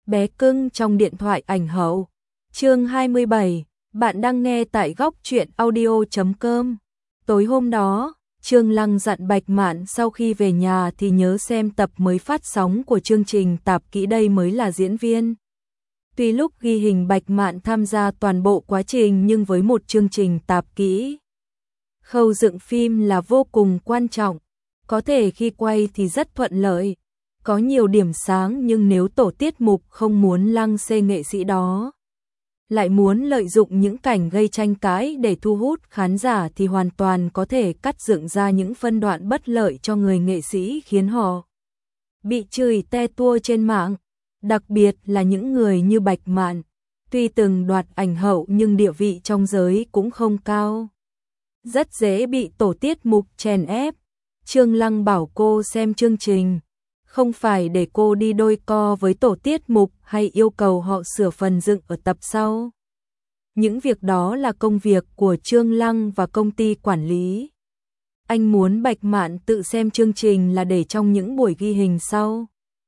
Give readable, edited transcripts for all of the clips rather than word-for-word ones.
bé cưng trong điện thoại ảnh hậu. Chương 27, bạn đang nghe tại góc truyện audio.com. Tối hôm đó, Trương Lăng dặn Bạch Mạn sau khi về nhà thì nhớ xem tập mới phát sóng của chương trình tạp kỹ đây mới là diễn viên. Tuy lúc ghi hình Bạch Mạn tham gia toàn bộ quá trình nhưng với một chương trình tạp kỹ, khâu dựng phim là vô cùng quan trọng. Có thể khi quay thì rất thuận lợi, có nhiều điểm sáng, nhưng nếu tổ tiết mục không muốn lăng xê nghệ sĩ đó, lại muốn lợi dụng những cảnh gây tranh cãi để thu hút khán giả thì hoàn toàn có thể cắt dựng ra những phân đoạn bất lợi cho người nghệ sĩ khiến họ bị chửi te tua trên mạng. Đặc biệt là những người như Bạch Mạn, tuy từng đoạt ảnh hậu nhưng địa vị trong giới cũng không cao, rất dễ bị tổ tiết mục chèn ép. Trương Lăng bảo cô xem chương trình, không phải để cô đi đôi co với tổ tiết mục hay yêu cầu họ sửa phần dựng ở tập sau. Những việc đó là công việc của Trương Lăng và công ty quản lý. Anh muốn Bạch Mạn tự xem chương trình là để trong những buổi ghi hình sau,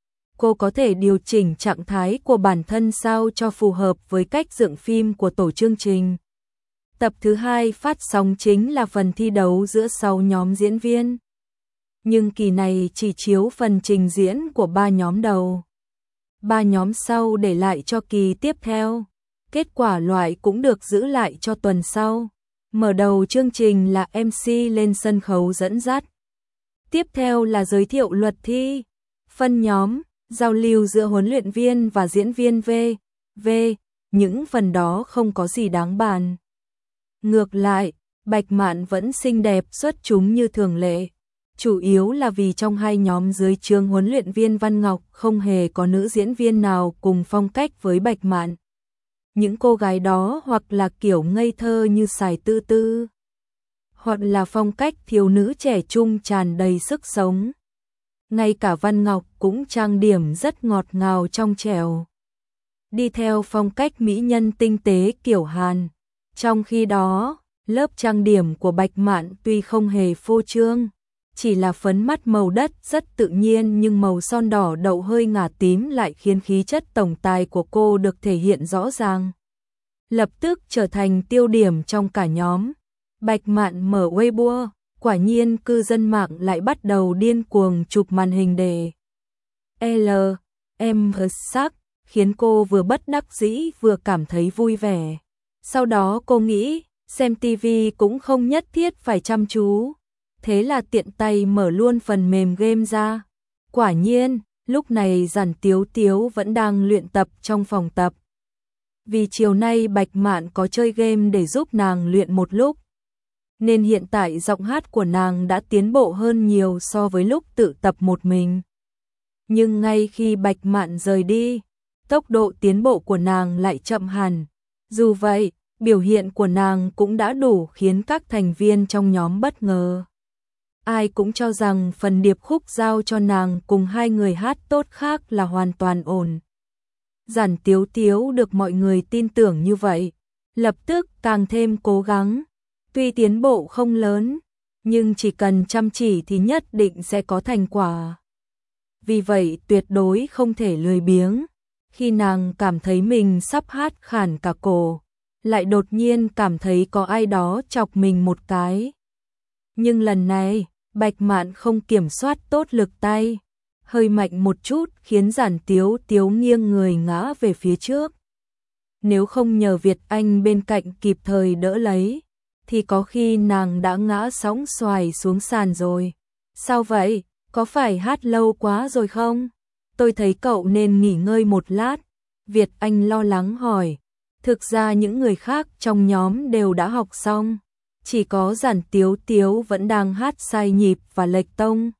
cô có thể điều chỉnh trạng thái của bản thân sao cho phù hợp với cách dựng phim của tổ chương trình. Tập thứ 2 phát sóng chính là phần thi đấu giữa 6 nhóm diễn viên. Nhưng kỳ này chỉ chiếu phần trình diễn của 3 nhóm đầu. 3 nhóm sau để lại cho kỳ tiếp theo. Kết quả loại cũng được giữ lại cho tuần sau. Mở đầu chương trình là MC lên sân khấu dẫn dắt. Tiếp theo là giới thiệu luật thi, phân nhóm, giao lưu giữa huấn luyện viên và diễn viên V. Những phần đó không có gì đáng bàn. Ngược lại, Bạch Mạn vẫn xinh đẹp xuất chúng như thường lệ. Chủ yếu là vì trong hai nhóm dưới trướng huấn luyện viên Văn Ngọc không hề có nữ diễn viên nào cùng phong cách với Bạch Mạn. Những cô gái đó hoặc là kiểu ngây thơ như Sài Tư Tư, hoặc là phong cách thiếu nữ trẻ trung tràn đầy sức sống. Ngay cả Văn Ngọc cũng trang điểm rất ngọt ngào trong trẻo, đi theo phong cách mỹ nhân tinh tế kiểu Hàn. Trong khi đó, lớp trang điểm của Bạch Mạn tuy không hề phô trương, chỉ là phấn mắt màu đất rất tự nhiên, nhưng màu son đỏ đậu hơi ngả tím lại khiến khí chất tổng tài của cô được thể hiện rõ ràng. Lập tức trở thành tiêu điểm trong cả nhóm. Bạch Mạn mở Weibo, quả nhiên cư dân mạng lại bắt đầu điên cuồng chụp màn hình để em sắc, khiến cô vừa bất đắc dĩ vừa cảm thấy vui vẻ. Sau đó cô nghĩ, xem TV cũng không nhất thiết phải chăm chú. Thế là tiện tay mở luôn phần mềm game ra. Quả nhiên, lúc này Giản Tiếu Tiếu vẫn đang luyện tập trong phòng tập. Vì chiều nay Bạch Mạn có chơi game để giúp nàng luyện một lúc, nên hiện tại giọng hát của nàng đã tiến bộ hơn nhiều so với lúc tự tập một mình. Nhưng ngay khi Bạch Mạn rời đi, tốc độ tiến bộ của nàng lại chậm hẳn. Dù vậy, biểu hiện của nàng cũng đã đủ khiến các thành viên trong nhóm bất ngờ. Ai cũng cho rằng phần điệp khúc giao cho nàng cùng hai người hát tốt khác là hoàn toàn ổn. Giản Tiếu Tiếu được mọi người tin tưởng như vậy, lập tức càng thêm cố gắng. Tuy tiến bộ không lớn, nhưng chỉ cần chăm chỉ thì nhất định sẽ có thành quả. Vì vậy tuyệt đối không thể lười biếng. Khi nàng cảm thấy mình sắp hát khản cả cổ, lại đột nhiên cảm thấy có ai đó chọc mình một cái. Nhưng lần này, Bạch Mạn không kiểm soát tốt lực tay, hơi mạnh một chút khiến Giản Tiếu Tiếu nghiêng người ngã về phía trước. Nếu không nhờ Việt Anh bên cạnh kịp thời đỡ lấy, thì có khi nàng đã ngã sóng xoài xuống sàn rồi. Sao vậy? Có phải hát lâu quá rồi không? Tôi thấy cậu nên nghỉ ngơi một lát. Việt Anh lo lắng hỏi. Thực ra những người khác trong nhóm đều đã học xong, chỉ có Giản Tiếu Tiếu vẫn đang hát sai nhịp và lệch tông.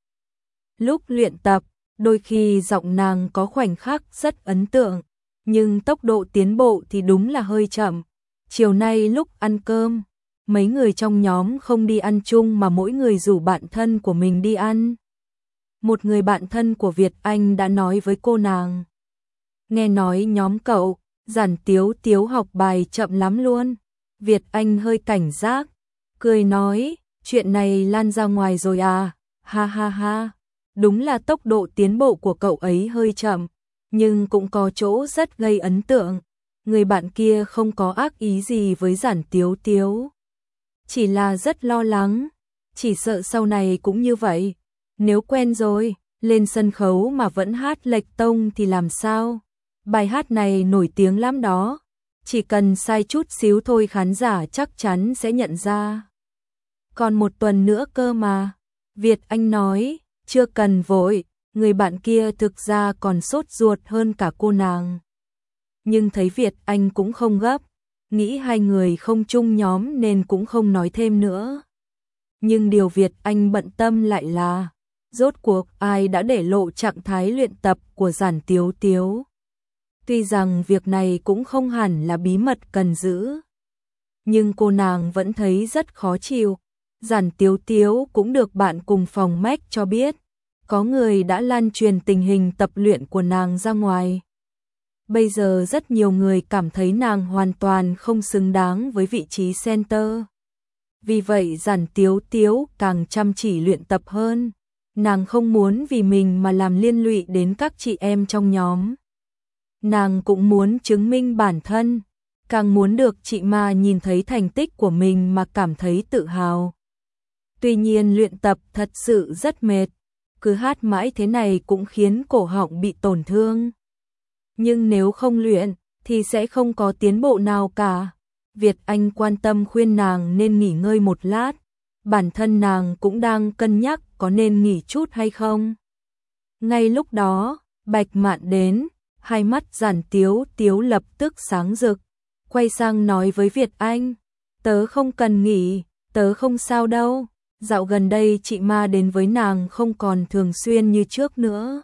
Lúc luyện tập, đôi khi giọng nàng có khoảnh khắc rất ấn tượng, nhưng tốc độ tiến bộ thì đúng là hơi chậm. Chiều nay lúc ăn cơm, mấy người trong nhóm không đi ăn chung mà mỗi người rủ bạn thân của mình đi ăn. Một người bạn thân của Việt Anh đã nói với cô nàng. Nghe nói nhóm cậu, Giản Tiếu Tiếu học bài chậm lắm luôn. Việt Anh hơi cảnh giác, cười nói, chuyện này lan ra ngoài rồi à, ha ha ha. Đúng là tốc độ tiến bộ của cậu ấy hơi chậm. nhưng cũng có chỗ rất gây ấn tượng. Người bạn kia không có ác ý gì với Giản Tiếu Tiếu, chỉ là rất lo lắng, chỉ sợ sau này cũng như vậy. Nếu quen rồi, lên sân khấu mà vẫn hát lệch tông thì làm sao? Bài hát này nổi tiếng lắm đó, chỉ cần sai chút xíu thôi khán giả chắc chắn sẽ nhận ra. Còn một tuần nữa cơ mà. Việt Anh nói, chưa cần vội, người bạn kia thực ra còn sốt ruột hơn cả cô nàng. Nhưng thấy Việt Anh cũng không gấp, nghĩ hai người không chung nhóm nên cũng không nói thêm nữa. Nhưng điều Việt Anh bận tâm lại là, rốt cuộc ai đã để lộ trạng thái luyện tập của Giản Tiếu Tiếu. Tuy rằng việc này cũng không hẳn là bí mật cần giữ, nhưng cô nàng vẫn thấy rất khó chịu. Giản Tiếu Tiếu cũng được bạn cùng phòng Mac cho biết, có người đã lan truyền tình hình tập luyện của nàng ra ngoài. Bây giờ rất nhiều người cảm thấy nàng hoàn toàn không xứng đáng với vị trí center. Vì vậy Giản Tiếu Tiếu càng chăm chỉ luyện tập hơn. Nàng không muốn vì mình mà làm liên lụy đến các chị em trong nhóm. Nàng cũng muốn chứng minh bản thân, càng muốn được chị Ma nhìn thấy thành tích của mình mà cảm thấy tự hào. Tuy nhiên luyện tập thật sự rất mệt, cứ hát mãi thế này cũng khiến cổ họng bị tổn thương. Nhưng nếu không luyện thì sẽ không có tiến bộ nào cả. Việt Anh quan tâm khuyên nàng nên nghỉ ngơi một lát, bản thân nàng cũng đang cân nhắc có nên nghỉ chút hay không. Ngay lúc đó, Bạch Mạn đến, hai mắt Giản Tiếu Tiếu lập tức sáng rực, quay sang nói với Việt Anh, tớ không cần nghỉ, tớ không sao đâu, dạo gần đây chị Ma đến với nàng không còn thường xuyên như trước nữa.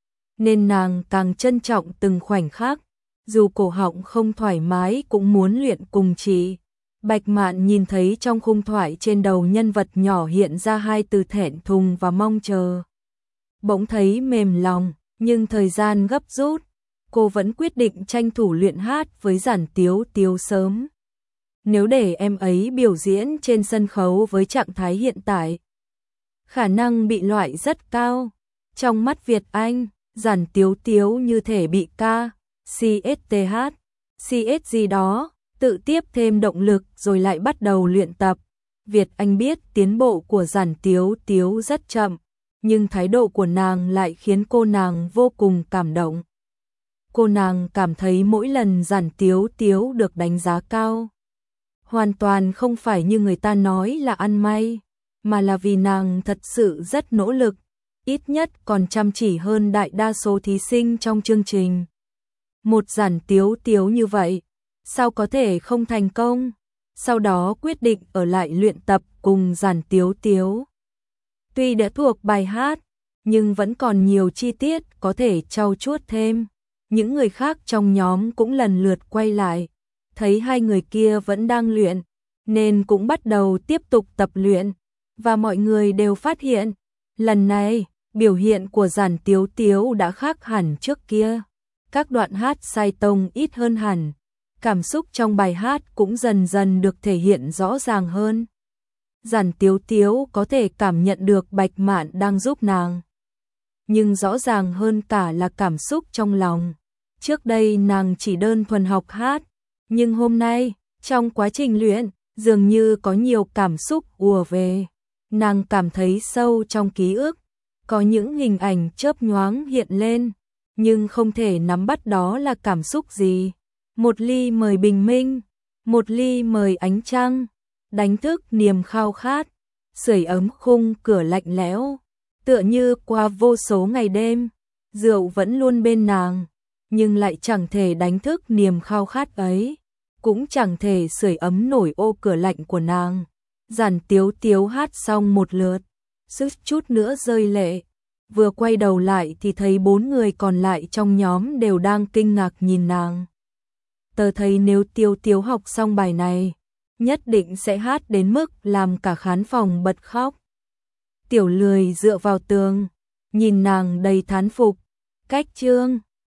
Nên nàng càng trân trọng từng khoảnh khắc, dù cổ họng không thoải mái cũng muốn luyện cùng chị. Bạch Mạn nhìn thấy trong khung thoại trên đầu nhân vật nhỏ hiện ra hai từ thẹn thùng và mong chờ. Bỗng thấy mềm lòng, nhưng thời gian gấp rút, cô vẫn quyết định tranh thủ luyện hát với Giản Tiếu Tiếu sớm. Nếu để em ấy biểu diễn trên sân khấu với trạng thái hiện tại, khả năng bị loại rất cao. Trong mắt Việt Anh, Giản Tiếu Tiếu như thể bị CSTH, CS gì đó, tự tiếp thêm động lực rồi lại bắt đầu luyện tập. Việt Anh biết tiến bộ của Giản Tiếu Tiếu rất chậm, nhưng thái độ của nàng lại khiến cô nàng vô cùng cảm động. Cô nàng cảm thấy mỗi lần Giản Tiếu Tiếu được đánh giá cao, hoàn toàn không phải như người ta nói là ăn may, mà là vì nàng thật sự rất nỗ lực, ít nhất còn chăm chỉ hơn đại đa số thí sinh trong chương trình. Một Giản Tiếu Tiếu như vậy, sao có thể không thành công? Sau đó quyết định ở lại luyện tập cùng Giản Tiếu Tiếu. Tuy đã thuộc bài hát, nhưng vẫn còn nhiều chi tiết có thể trau chuốt thêm. Những người khác trong nhóm cũng lần lượt quay lại, thấy hai người kia vẫn đang luyện, nên cũng bắt đầu tiếp tục tập luyện. Và mọi người đều phát hiện, lần này, biểu hiện của Giản Tiếu Tiếu đã khác hẳn trước kia. Các đoạn hát sai tông ít hơn hẳn, cảm xúc trong bài hát cũng dần dần được thể hiện rõ ràng hơn. Giản Tiếu Tiếu có thể cảm nhận được Bạch Mạn đang giúp nàng, nhưng rõ ràng hơn cả là cảm xúc trong lòng. Trước đây nàng chỉ đơn thuần học hát, nhưng hôm nay, trong quá trình luyện, dường như có nhiều cảm xúc ùa về. Nàng cảm thấy sâu trong ký ức, có những hình ảnh chớp nhoáng hiện lên, nhưng không thể nắm bắt đó là cảm xúc gì. Một ly mời bình minh, một ly mời ánh trăng, đánh thức niềm khao khát, sưởi ấm khung cửa lạnh lẽo. Tựa như qua vô số ngày đêm, rượu vẫn luôn bên nàng, nhưng lại chẳng thể đánh thức niềm khao khát ấy, cũng chẳng thể sưởi ấm nổi ô cửa lạnh của nàng. Giản Tiếu Tiếu hát xong một lượt, suýt chút nữa rơi lệ. Vừa quay đầu lại thì thấy 4 người còn lại trong nhóm đều đang kinh ngạc nhìn nàng. Tớ thấy nếu Tiếu Tiếu học xong bài này, nhất định sẽ hát đến mức làm cả khán phòng bật khóc. Tiểu Lười dựa vào tường, nhìn nàng đầy thán phục. Cách chương